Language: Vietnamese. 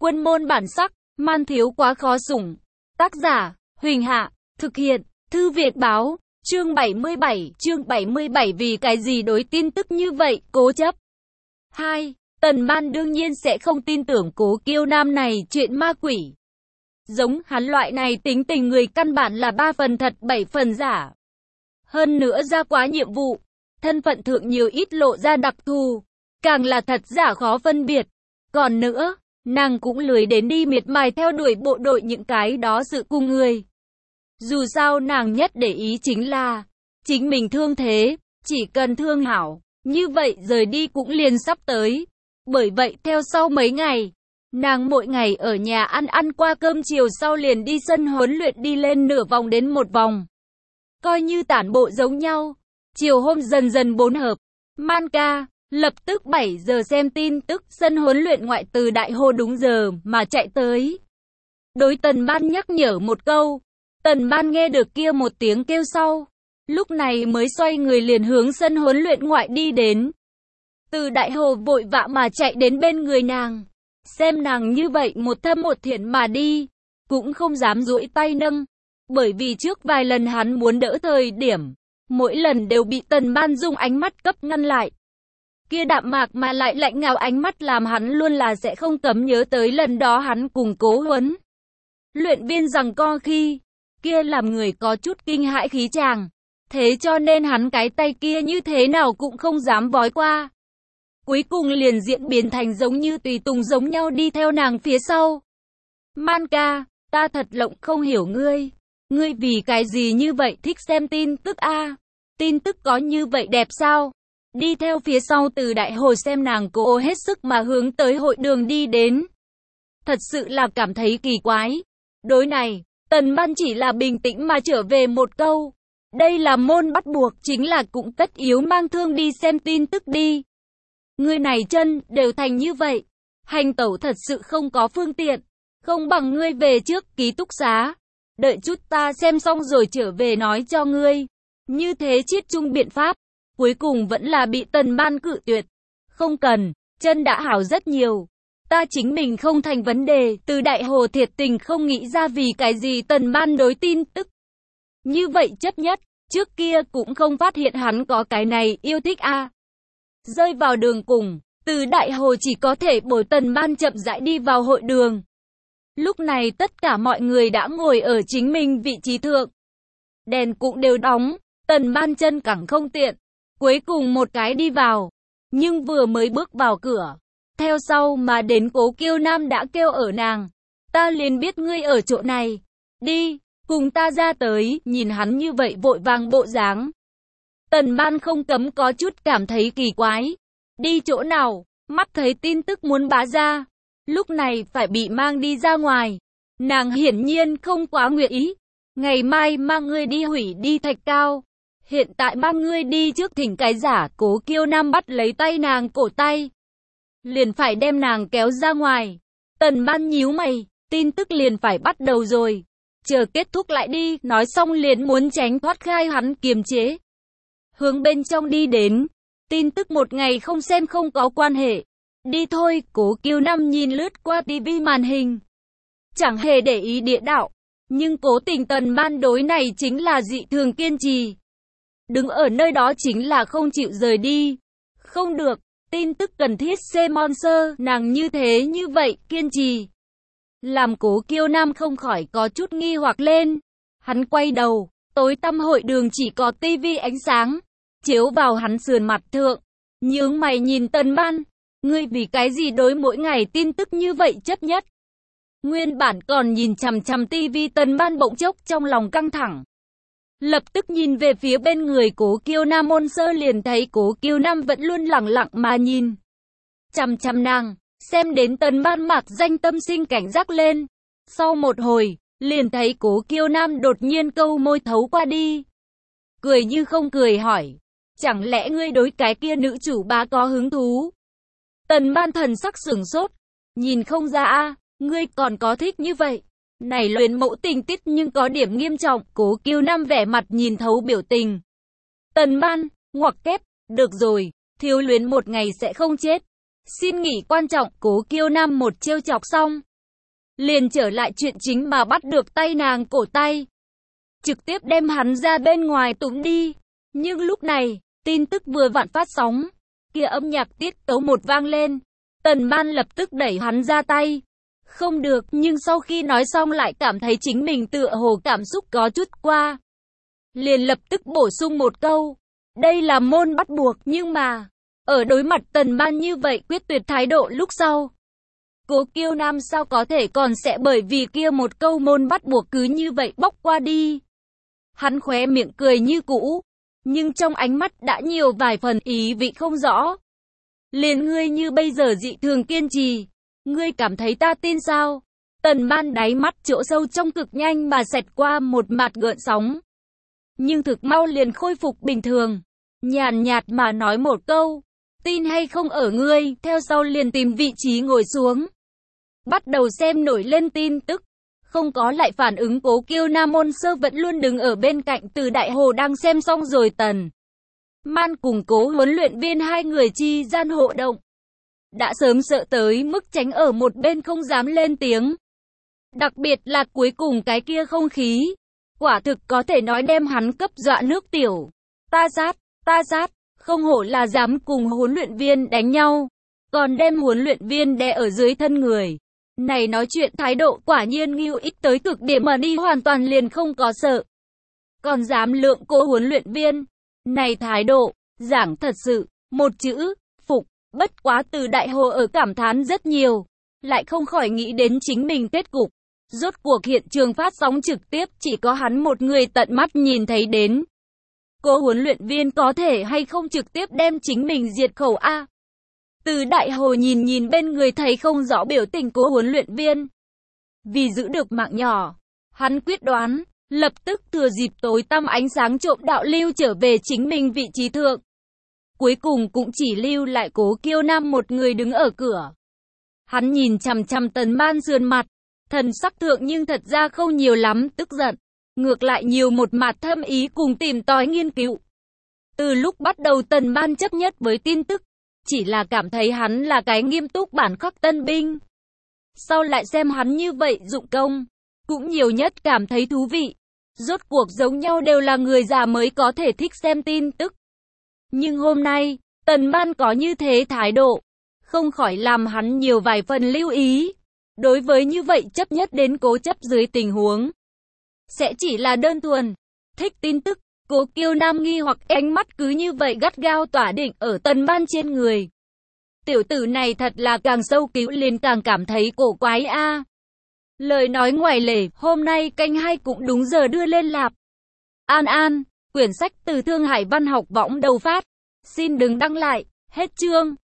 Quân môn bản sắc, man thiếu quá khó sủng. Tác giả, Huỳnh Hạ, thực hiện, Thư Việt Báo, chương 77, vì cái gì đối tin tức như vậy, cố chấp. 2. Tần Ban đương nhiên sẽ không tin tưởng Cố Kiêu Nam này chuyện ma quỷ. Giống hắn loại này tính tình người căn bản là 3 phần thật 7 phần giả. Hơn nữa ra quá nhiệm vụ, thân phận thượng nhiều ít lộ ra đặc thù, càng là thật giả khó phân biệt. Còn nữa, nàng cũng lười đến đi miệt mài theo đuổi bộ đội những cái đó sự cùng người. Dù sao nàng nhất để ý chính là chính mình thương thế, chỉ cần thương hảo, như vậy rời đi cũng liền sắp tới. Bởi vậy theo sau mấy ngày, nàng mỗi ngày ở nhà ăn qua cơm chiều sau liền đi sân huấn luyện đi lên nửa vòng đến một vòng. Coi như tản bộ giống nhau. Chiều hôm dần dần 4 hợp, Man ca lập tức 7 giờ xem tin tức sân huấn luyện ngoại từ Đại Hồ đúng giờ mà chạy tới. Đối Tần Ban nhắc nhở một câu, Tần Ban nghe được kia một tiếng kêu sau, lúc này mới xoay người liền hướng sân huấn luyện ngoại đi đến. Từ Đại Hồ vội vã mà chạy đến bên người nàng, xem nàng như vậy một thâm một thiện mà đi, cũng không dám duỗi tay nâng, bởi vì trước vài lần hắn muốn đỡ thời điểm, mỗi lần đều bị Tần Ban dùng ánh mắt cấp ngăn lại. Kia đạm mạc mà lại lạnh ngào ánh mắt làm hắn luôn là sẽ không cấm nhớ tới lần đó hắn cùng Cố huấn luyện viên giằng co khi, kia làm người có chút kinh hãi khí chàng. Thế cho nên hắn cái tay kia như thế nào cũng không dám vói qua. Cuối cùng liền diễn biến thành giống như tùy tùng giống nhau đi theo nàng phía sau. Man ca, ta thật lộng không hiểu ngươi. Ngươi vì cái gì như vậy thích xem tin tức a? Tin tức có như vậy đẹp sao? Đi theo phía sau từ Đại Hồ xem nàng cố hết sức mà hướng tới hội đường đi đến. Thật sự là cảm thấy kỳ quái. Đối này, Tần Ban chỉ là bình tĩnh mà trở về một câu. Đây là môn bắt buộc, chính là cũng tất yếu mang thương đi xem tin tức đi. Ngươi này chân đều thành như vậy, hành tẩu thật sự không có phương tiện, không bằng ngươi về trước ký túc xá. Đợi chút ta xem xong rồi trở về nói cho ngươi. Như thế chiết chung biện pháp, cuối cùng vẫn là bị Tần Ban cự tuyệt. Không cần, chân đã hảo rất nhiều. Ta chính mình không thành vấn đề. Từ Đại Hồ thiệt tình không nghĩ ra vì cái gì Tần Ban đối tin tức như vậy chấp nhất, trước kia cũng không phát hiện hắn có cái này yêu thích a. Rơi vào đường cùng, từ Đại Hồ chỉ có thể bồi Tần Ban chậm rãi đi vào hội đường. Lúc này tất cả mọi người đã ngồi ở chính mình vị trí thượng. Đèn cũng đều đóng, Tần Ban chân cẳng không tiện. Cuối cùng một cái đi vào, nhưng vừa mới bước vào cửa, theo sau mà đến Cố Kiêu Nam đã kêu ở nàng. Ta liền biết ngươi ở chỗ này. Đi, cùng ta ra tới, nhìn hắn như vậy vội vàng bộ dáng. Tần Ban không cấm có chút cảm thấy kỳ quái. Đi chỗ nào, mắt thấy tin tức muốn bá ra. Lúc này phải bị mang đi ra ngoài. Nàng hiển nhiên không quá nguyện ý. Ngày mai mang ngươi đi hủy đi Thạch Cao. Hiện tại mang ngươi đi trước thỉnh cái giả. Cố Kiêu Nam bắt lấy tay nàng cổ tay, liền phải đem nàng kéo ra ngoài. Tần Ban nhíu mày, tin tức liền phải bắt đầu rồi. Chờ kết thúc lại đi, nói xong liền muốn tránh thoát khai hắn kiềm chế. Hướng bên trong đi đến, tin tức một ngày không xem không có quan hệ. Đi thôi, Cố Kiêu Nam nhìn lướt qua tivi màn hình. Chẳng hề để ý địa đạo, nhưng cố tình Tần Ban đối này chính là dị thường kiên trì. Đứng ở nơi đó chính là không chịu rời đi. Không được, tin tức cần thiết xem monster, nàng như thế như vậy, kiên trì. Làm Cố Kiêu Nam không khỏi có chút nghi hoặc lên. Hắn quay đầu, tối tăm hội đường chỉ có tivi ánh sáng, chiếu vào hắn sườn mặt thượng. Nhướng mày nhìn Tần Ban, ngươi vì cái gì đối mỗi ngày tin tức như vậy chấp nhất? Nguyên bản còn nhìn chằm chằm tivi Tần Ban bỗng chốc trong lòng căng thẳng. Lập tức nhìn về phía bên người Cố Kiêu Nam môn sơ liền thấy Cố Kiêu Nam vẫn luôn lẳng lặng mà nhìn chằm chằm nàng, xem đến Tần Ban mạc danh tâm sinh cảnh giác lên. Sau một hồi, liền thấy Cố Kiêu Nam đột nhiên câu môi thấu qua đi. Cười như không cười hỏi, chẳng lẽ ngươi đối cái kia nữ chủ bá có hứng thú? Tần Ban thần sắc sửng sốt, nhìn không ra a, ngươi còn có thích như vậy. Này luyến mẫu tình tiết nhưng có điểm nghiêm trọng. Cố Kiêu Nam vẻ mặt nhìn thấu biểu tình. Tần Ban, ngoặc kép, được rồi, thiếu luyến một ngày sẽ không chết. Xin nghỉ quan trọng. Cố Kiêu Nam một trêu chọc xong, liền trở lại chuyện chính mà bắt được tay nàng cổ tay. Trực tiếp đem hắn ra bên ngoài túm đi. Nhưng lúc này, tin tức vừa vặn phát sóng. Kia âm nhạc tiết tấu một vang lên. Tần Man lập tức đẩy hắn ra tay. Không được, nhưng sau khi nói xong lại cảm thấy chính mình tựa hồ cảm xúc có chút qua. Liền lập tức bổ sung một câu. Đây là môn bắt buộc, nhưng mà, ở đối mặt Tần Man như vậy quyết tuyệt thái độ lúc sau. Cố Kiêu Nam sao có thể còn sẽ bởi vì kia một câu môn bắt buộc cứ như vậy bóc qua đi. Hắn khóe miệng cười như cũ, nhưng trong ánh mắt đã nhiều vài phần ý vị không rõ. Liền ngươi như bây giờ dị thường kiên trì, ngươi cảm thấy ta tin sao? Tần Man đáy mắt chỗ sâu trong cực nhanh mà xẹt qua một mạt gợn sóng. Nhưng thực mau liền khôi phục bình thường, nhàn nhạt mà nói một câu, tin hay không ở ngươi, theo sau liền tìm vị trí ngồi xuống. Bắt đầu xem nổi lên tin tức, không có lại phản ứng. Cố Kiêu Nam Môn Sơ vẫn luôn đứng ở bên cạnh Từ Đại Hồ đang xem xong rồi Tần Man cùng Cố huấn luyện viên hai người chi gian hộ động. Đã sớm sợ tới mức tránh ở một bên không dám lên tiếng. Đặc biệt là cuối cùng cái kia không khí, quả thực có thể nói đem hắn cấp dọa nước tiểu. Ta sát, không hổ là dám cùng huấn luyện viên đánh nhau, còn đem huấn luyện viên đè ở dưới thân người. Này nói chuyện thái độ quả nhiên ngưu ích tới cực điểm mà đi, hoàn toàn liền không có sợ. Còn dám lượng cô huấn luyện viên. Này thái độ, giảng thật sự, một chữ, phục. Bất quá Từ Đại Hồ ở cảm thán rất nhiều, lại không khỏi nghĩ đến chính mình kết cục. Rốt cuộc hiện trường phát sóng trực tiếp chỉ có hắn một người tận mắt nhìn thấy đến. Cô huấn luyện viên có thể hay không trực tiếp đem chính mình diệt khẩu a? Từ Đại Hồ nhìn bên người thấy không rõ biểu tình của huấn luyện viên. Vì giữ được mạng nhỏ, hắn quyết đoán, lập tức thừa dịp tối tăm ánh sáng trộm đạo lưu trở về chính mình vị trí thượng. Cuối cùng cũng chỉ lưu lại Cố Kiêu Nam một người đứng ở cửa. Hắn nhìn chằm chằm Tần Man sườn mặt, thần sắc thượng nhưng thật ra không nhiều lắm tức giận, ngược lại nhiều một mặt thâm ý cùng tìm tòi nghiên cứu. Từ lúc bắt đầu Tần Man chấp nhất với tin tức, chỉ là cảm thấy hắn là cái nghiêm túc bản khắc tân binh. Sau lại xem hắn như vậy dụng công, cũng nhiều nhất cảm thấy thú vị. Rốt cuộc giống nhau đều là người già mới có thể thích xem tin tức. Nhưng hôm nay, Tần Man có như thế thái độ, không khỏi làm hắn nhiều vài phần lưu ý. Đối với như vậy chấp nhất đến cố chấp dưới tình huống, sẽ chỉ là đơn thuần thích tin tức. Cố Kiêu Nam nghi hoặc ánh mắt cứ như vậy gắt gao tỏa định ở Tần Man trên người. Tiểu tử này thật là càng sâu cứu liền càng cảm thấy cổ quái a. Lời nói ngoài lề, hôm nay kênh 2 cũng đúng giờ đưa lên lạp. An, quyển sách từ Thương Hải Văn Học Võng đầu phát. Xin đừng đăng lại, hết chương.